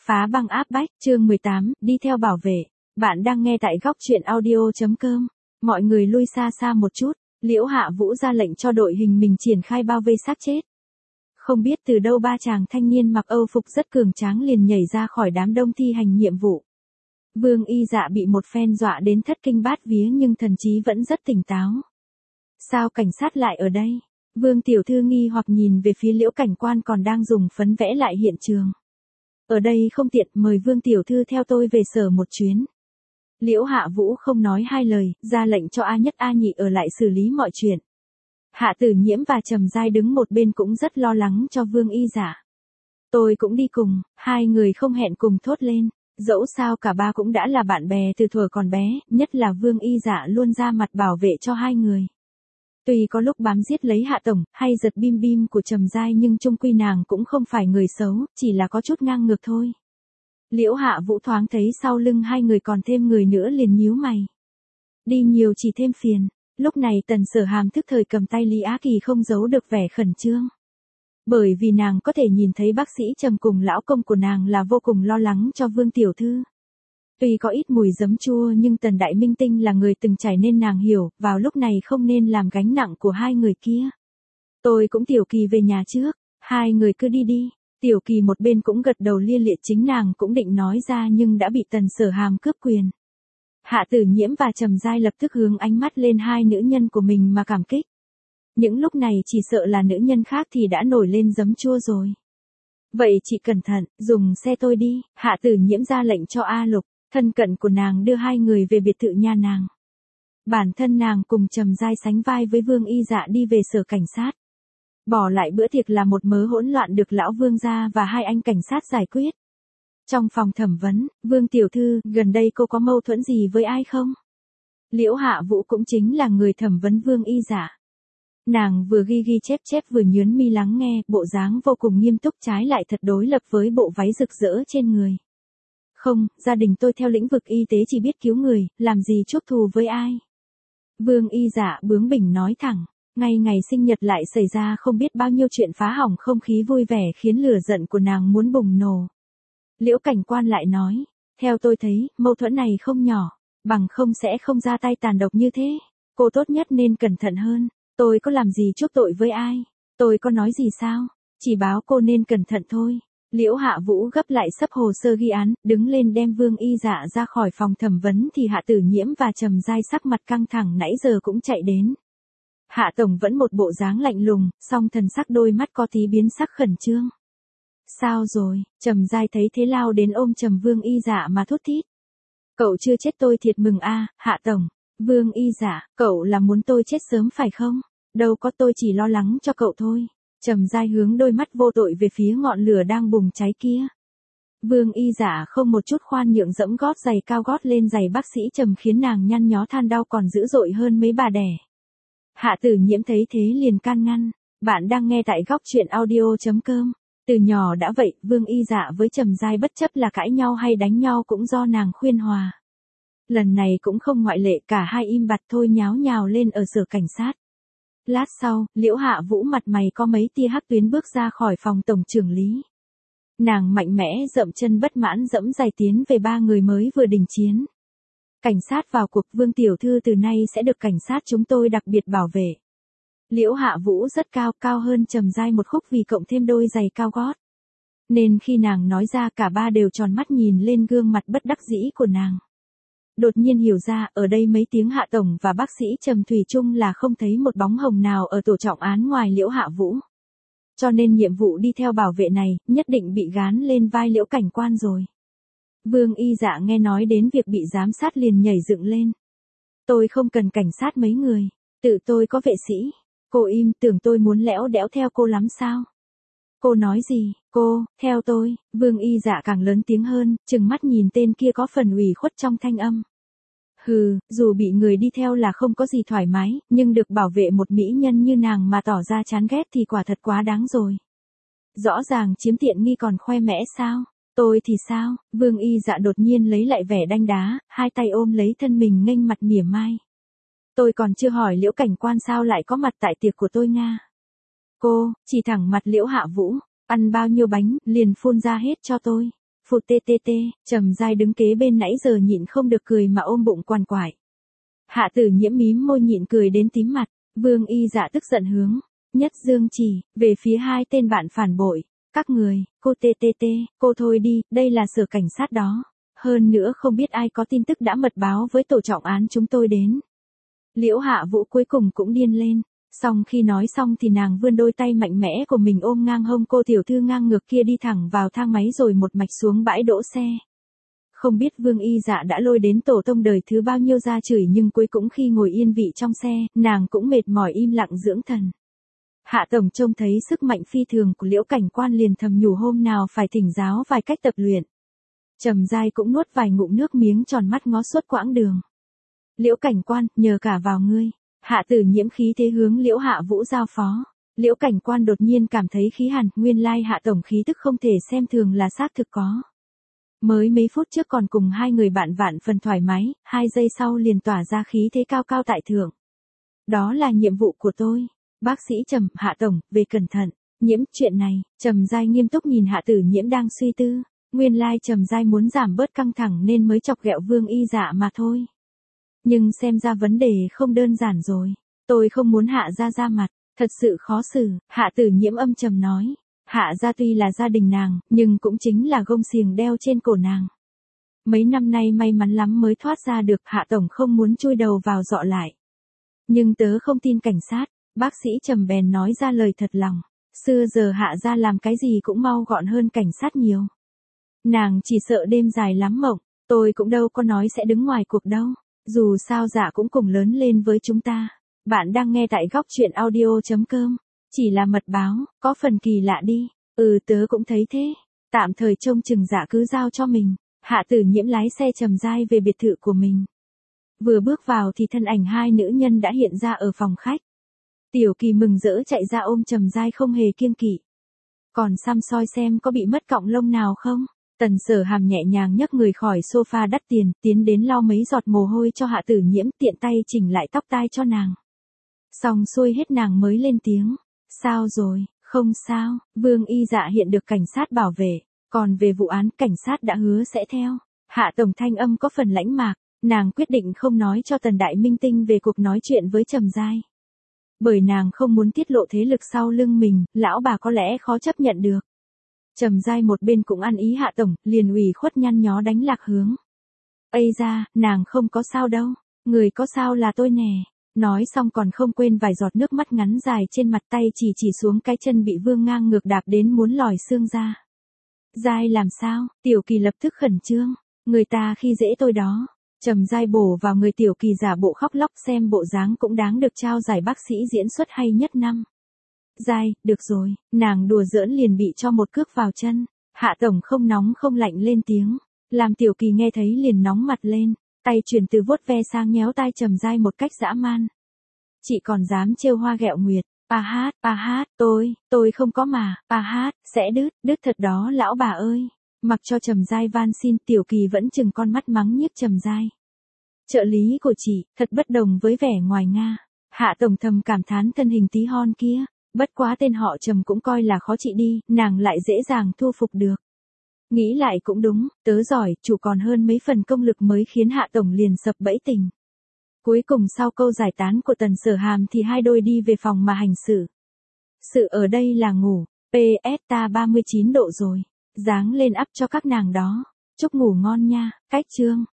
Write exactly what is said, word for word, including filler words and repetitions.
Phá băng áp bách, chương mười tám, đi theo bảo vệ. Bạn đang nghe tại góc truyện audio.com. Mọi người lui xa xa một chút, Liễu Hạ Vũ ra lệnh cho đội hình mình triển khai bao vây xác chết. Không biết từ đâu ba chàng thanh niên mặc Âu phục rất cường tráng liền nhảy ra khỏi đám đông thi hành nhiệm vụ. Vương Y Dạ bị một phen dọa đến thất kinh bát vía nhưng thần trí vẫn rất tỉnh táo. Sao cảnh sát lại ở đây? Vương tiểu thư nghi hoặc nhìn về phía Liễu cảnh quan còn đang dùng phấn vẽ lại hiện trường. Ở đây không tiện, mời Vương tiểu thư theo tôi về sở một chuyến. Liễu Hạ Vũ không nói hai lời, ra lệnh cho A Nhất A Nhị ở lại xử lý mọi chuyện. Hạ Tử Nhiễm và Trầm Giai đứng một bên cũng rất lo lắng cho Vương Y Dạ. Tôi cũng đi cùng, hai người không hẹn cùng thốt lên. Dẫu sao cả ba cũng đã là bạn bè từ thuở còn bé, nhất là Vương Y Dạ luôn ra mặt bảo vệ cho hai người. Tuy có lúc bám giết lấy Hạ Tổng, hay giật bim bim của Trầm Giai nhưng chung quy nàng cũng không phải người xấu, chỉ là có chút ngang ngược thôi. Liễu Hạ Vũ thoáng thấy sau lưng hai người còn thêm người nữa liền nhíu mày. Đi nhiều chỉ thêm phiền, lúc này Tần Sở Hàm thức thời cầm tay Lý Á Kỳ không giấu được vẻ khẩn trương. Bởi vì nàng có thể nhìn thấy bác sĩ Trầm cùng lão công của nàng là vô cùng lo lắng cho Vương Tiểu Thư. Tuy có ít mùi giấm chua nhưng Tần Đại Minh Tinh là người từng trải nên nàng hiểu, vào lúc này không nên làm gánh nặng của hai người kia. Tôi cũng Tiểu Kỳ về nhà trước, hai người cứ đi đi. Tiểu Kỳ một bên cũng gật đầu lia lịa, chính nàng cũng định nói ra nhưng đã bị Tần Sở Hàm cướp quyền. Hạ Tử Nhiễm và Trầm Giai lập tức hướng ánh mắt lên hai nữ nhân của mình mà cảm kích. Những lúc này chỉ sợ là nữ nhân khác thì đã nổi lên giấm chua rồi. Vậy chị cẩn thận, dùng xe tôi đi. Hạ Tử Nhiễm ra lệnh cho A Lục, thân cận của nàng đưa hai người về biệt thự nhà nàng. Bản thân nàng cùng Trầm Giai sánh vai với Vương Y Dạ đi về sở cảnh sát. Bỏ lại bữa tiệc là một mớ hỗn loạn được lão Vương gia và hai anh cảnh sát giải quyết. Trong phòng thẩm vấn, Vương tiểu thư, gần đây cô có mâu thuẫn gì với ai không? Liễu Hạ Vũ cũng chính là người thẩm vấn Vương Y Dạ. Nàng vừa ghi ghi chép chép vừa nhướng mi lắng nghe, bộ dáng vô cùng nghiêm túc, trái lại thật đối lập với bộ váy rực rỡ trên người. Không, gia đình tôi theo lĩnh vực y tế chỉ biết cứu người, làm gì chuốc thù với ai. Vương Y Dạ bướng bỉnh nói thẳng, ngay ngày sinh nhật lại xảy ra không biết bao nhiêu chuyện phá hỏng không khí vui vẻ khiến lửa giận của nàng muốn bùng nổ. Liễu cảnh quan lại nói, theo tôi thấy, mâu thuẫn này không nhỏ, bằng không sẽ không ra tay tàn độc như thế. Cô tốt nhất nên cẩn thận hơn, tôi có làm gì chuốc tội với ai, tôi có nói gì sao, chỉ báo cô nên cẩn thận thôi. Liễu Hạ Vũ gấp lại sấp hồ sơ ghi án, đứng lên đem Vương Y Dạ ra khỏi phòng thẩm vấn thì Hạ Tử Nhiễm và Trầm Giai sắc mặt căng thẳng nãy giờ cũng chạy đến. Hạ Tổng vẫn một bộ dáng lạnh lùng, song thần sắc đôi mắt có tí biến sắc khẩn trương. Sao rồi? Trầm Giai thấy thế lao đến ôm Trầm Vương Y Dạ mà thốt thít. Cậu chưa chết tôi thiệt mừng a, Hạ Tổng. Vương Y Dạ, cậu là muốn tôi chết sớm phải không? Đâu có, tôi chỉ lo lắng cho cậu thôi. Trầm Giai hướng đôi mắt vô tội về phía ngọn lửa đang bùng cháy kia. Vương Y Dạ không một chút khoan nhượng dẫm gót giày cao gót lên giày bác sĩ Trầm khiến nàng nhăn nhó than đau còn dữ dội hơn mấy bà đẻ. Hạ Tử Nhiễm thấy thế liền can ngăn. Bạn đang nghe tại góc truyện audio.com. Từ nhỏ đã vậy, Vương Y Dạ với Trầm Giai bất chấp là cãi nhau hay đánh nhau cũng do nàng khuyên hòa. Lần này cũng không ngoại lệ, cả hai im bặt thôi nháo nhào lên ở sở cảnh sát. Lát sau, Liễu Hạ Vũ mặt mày có mấy tia hắc tuyến bước ra khỏi phòng tổng trưởng lý. Nàng mạnh mẽ dậm chân bất mãn dẫm giày tiến về ba người mới vừa đình chiến. Cảnh sát vào cuộc, Vương tiểu thư từ nay sẽ được cảnh sát chúng tôi đặc biệt bảo vệ. Liễu Hạ Vũ rất cao, cao hơn Trầm Giai một khúc vì cộng thêm đôi giày cao gót. Nên khi nàng nói ra cả ba đều tròn mắt nhìn lên gương mặt bất đắc dĩ của nàng. Đột nhiên hiểu ra, ở đây mấy tiếng Hạ Tổng và bác sĩ Trầm thủy chung là không thấy một bóng hồng nào ở tổ trọng án ngoài Liễu Hạ Vũ. Cho nên nhiệm vụ đi theo bảo vệ này, nhất định bị gán lên vai Liễu cảnh quan rồi. Vương Y Dạ nghe nói đến việc bị giám sát liền nhảy dựng lên. Tôi không cần cảnh sát mấy người, tự tôi có vệ sĩ. Cô im, tưởng tôi muốn lẽo đẽo theo cô lắm sao? Cô nói gì? Cô, theo tôi. Vương Y Dạ càng lớn tiếng hơn, trừng mắt nhìn tên kia có phần ủy khuất trong thanh âm. Hừ, dù bị người đi theo là không có gì thoải mái, nhưng được bảo vệ một mỹ nhân như nàng mà tỏ ra chán ghét thì quả thật quá đáng rồi. Rõ ràng chiếm tiện nghi còn khoe mẽ sao? Tôi thì sao? Vương Y Dạ đột nhiên lấy lại vẻ đanh đá, hai tay ôm lấy thân mình nghênh mặt mỉa mai. Tôi còn chưa hỏi Liễu cảnh quan sao lại có mặt tại tiệc của tôi Nga. Cô, chỉ thẳng mặt Liễu Hạ Vũ, ăn bao nhiêu bánh, liền phun ra hết cho tôi. Phụt tê tê tê, Trầm Giai đứng kế bên nãy giờ nhịn không được cười mà ôm bụng quằn quại. Hạ Tử Nhiễm mím môi nhịn cười đến tím mặt, Vương Y Dạ tức giận hướng Nhất Dương chỉ về phía hai tên bạn phản bội, các người, cô tê tê tê, cô thôi đi, đây là sở cảnh sát đó. Hơn nữa không biết ai có tin tức đã mật báo với tổ trọng án chúng tôi đến. Liễu Hạ Vũ cuối cùng cũng điên lên. Xong khi nói xong thì nàng vươn đôi tay mạnh mẽ của mình ôm ngang hông cô tiểu thư ngang ngược kia đi thẳng vào thang máy rồi một mạch xuống bãi đỗ xe. Không biết Vương Y Dạ đã lôi đến tổ tông đời thứ bao nhiêu ra chửi nhưng cuối cũng khi ngồi yên vị trong xe, nàng cũng mệt mỏi im lặng dưỡng thần. Hạ Tổng trông thấy sức mạnh phi thường của Liễu Cảnh Quan liền thầm nhủ hôm nào phải thỉnh giáo vài cách tập luyện. Trầm Giai cũng nuốt vài ngụm nước miếng tròn mắt ngó suốt quãng đường. Liễu Cảnh Quan, nhờ cả vào ngươi. Hạ Tử Nhiễm khí thế hướng Liễu Hạ Vũ giao phó. Liễu Cảnh Quan đột nhiên cảm thấy khí hàn, nguyên lai Hạ Tổng khí tức không thể xem thường là xác thực có. Mới mấy phút trước còn cùng hai người bạn vạn phần thoải mái, hai giây sau liền tỏa ra khí thế cao cao tại thượng. Đó là nhiệm vụ của tôi. Bác sĩ Trầm, Hạ Tổng, về cẩn thận. Nhiễm, chuyện này, Trầm Giai nghiêm túc nhìn Hạ Tử Nhiễm đang suy tư. Nguyên lai Trầm Giai muốn giảm bớt căng thẳng nên mới chọc ghẹo Vương Y Dạ mà thôi. Nhưng xem ra vấn đề không đơn giản rồi. Tôi không muốn Hạ gia ra mặt, thật sự khó xử, Hạ Tử Nhiễm âm trầm nói. Hạ gia tuy là gia đình nàng, nhưng cũng chính là gông xiềng đeo trên cổ nàng. Mấy năm nay may mắn lắm mới thoát ra được, Hạ Tổng không muốn chui đầu vào dọ lại. Nhưng tớ không tin cảnh sát, bác sĩ Trầm bèn nói ra lời thật lòng. Xưa giờ Hạ gia làm cái gì cũng mau gọn hơn cảnh sát nhiều. Nàng chỉ sợ đêm dài lắm mộng, tôi cũng đâu có nói sẽ đứng ngoài cuộc đâu. Dù sao Dạ cũng cùng lớn lên với chúng ta. Bạn đang nghe tại góc truyện audio chấm com. Chỉ là mật báo, có phần kỳ lạ đi. Ừ tớ cũng thấy thế. Tạm thời trông chừng Dạ cứ giao cho mình. Hạ Tử Nhiễm lái xe Trầm Giai về biệt thự của mình. Vừa bước vào thì thân ảnh hai nữ nhân đã hiện ra ở phòng khách. Tiểu Kỳ mừng rỡ chạy ra ôm Trầm Giai không hề kiêng kỵ. Còn xăm soi xem có bị mất cọng lông nào không? Tần Sở Hàm nhẹ nhàng nhấc người khỏi sofa đắt tiền, tiến đến lau mấy giọt mồ hôi cho Hạ Tử Nhiễm, tiện tay chỉnh lại tóc tai cho nàng. Xong xuôi hết nàng mới lên tiếng. Sao rồi, không sao, Vương Y Dạ hiện được cảnh sát bảo vệ, còn về vụ án cảnh sát đã hứa sẽ theo. Hạ Tổng thanh âm có phần lãnh mạc, nàng quyết định không nói cho Tần Đại Minh Tinh về cuộc nói chuyện với Trầm Giai. Bởi nàng không muốn tiết lộ thế lực sau lưng mình, lão bà có lẽ khó chấp nhận được. Trầm Giai một bên cũng ăn ý Hạ Tổng, liền ủy khuất nhăn nhó đánh lạc hướng. Ây da, nàng không có sao đâu, người có sao là tôi nè. Nói xong còn không quên vài giọt nước mắt ngắn dài trên mặt, tay chỉ chỉ xuống cái chân bị Vương ngang ngược đạp đến muốn lòi xương ra. Giai làm sao? Tiểu Kỳ lập tức khẩn trương. Người ta khi dễ tôi đó. Trầm Giai bổ vào người Tiểu Kỳ giả bộ khóc lóc, xem bộ dáng cũng đáng được trao giải bác sĩ diễn xuất hay nhất năm. Giai, được rồi, nàng đùa giỡn liền bị cho một cước vào chân. Hạ Tổng không nóng không lạnh lên tiếng. Làm Tiểu Kỳ nghe thấy liền nóng mặt lên. Tay chuyển từ vuốt ve sang nhéo tai Trầm Giai một cách dã man. Chị còn dám trêu hoa ghẹo nguyệt. Pa hát, pa hát, tôi, tôi không có mà, pa hát, sẽ đứt, đứt thật đó lão bà ơi. Mặc cho Trầm Giai van xin, Tiểu Kỳ vẫn chừng con mắt mắng nhiếc Trầm Giai. Trợ lý của chị, thật bất đồng với vẻ ngoài Nga. Hạ Tổng thầm cảm thán thân hình tí hon kia. Bất quá tên họ Trầm cũng coi là khó trị đi, nàng lại dễ dàng thu phục được. Nghĩ lại cũng đúng, tớ giỏi, chủ còn hơn mấy phần công lực mới khiến Hạ Tổng liền sập bẫy tình. Cuối cùng sau câu giải tán của Tần Sở Hàm thì hai đôi đi về phòng mà hành xử. Sự ở đây là ngủ, pê ét ta ba mươi chín độ rồi, dáng lên ắp cho các nàng đó. Chúc ngủ ngon nha, cách chương.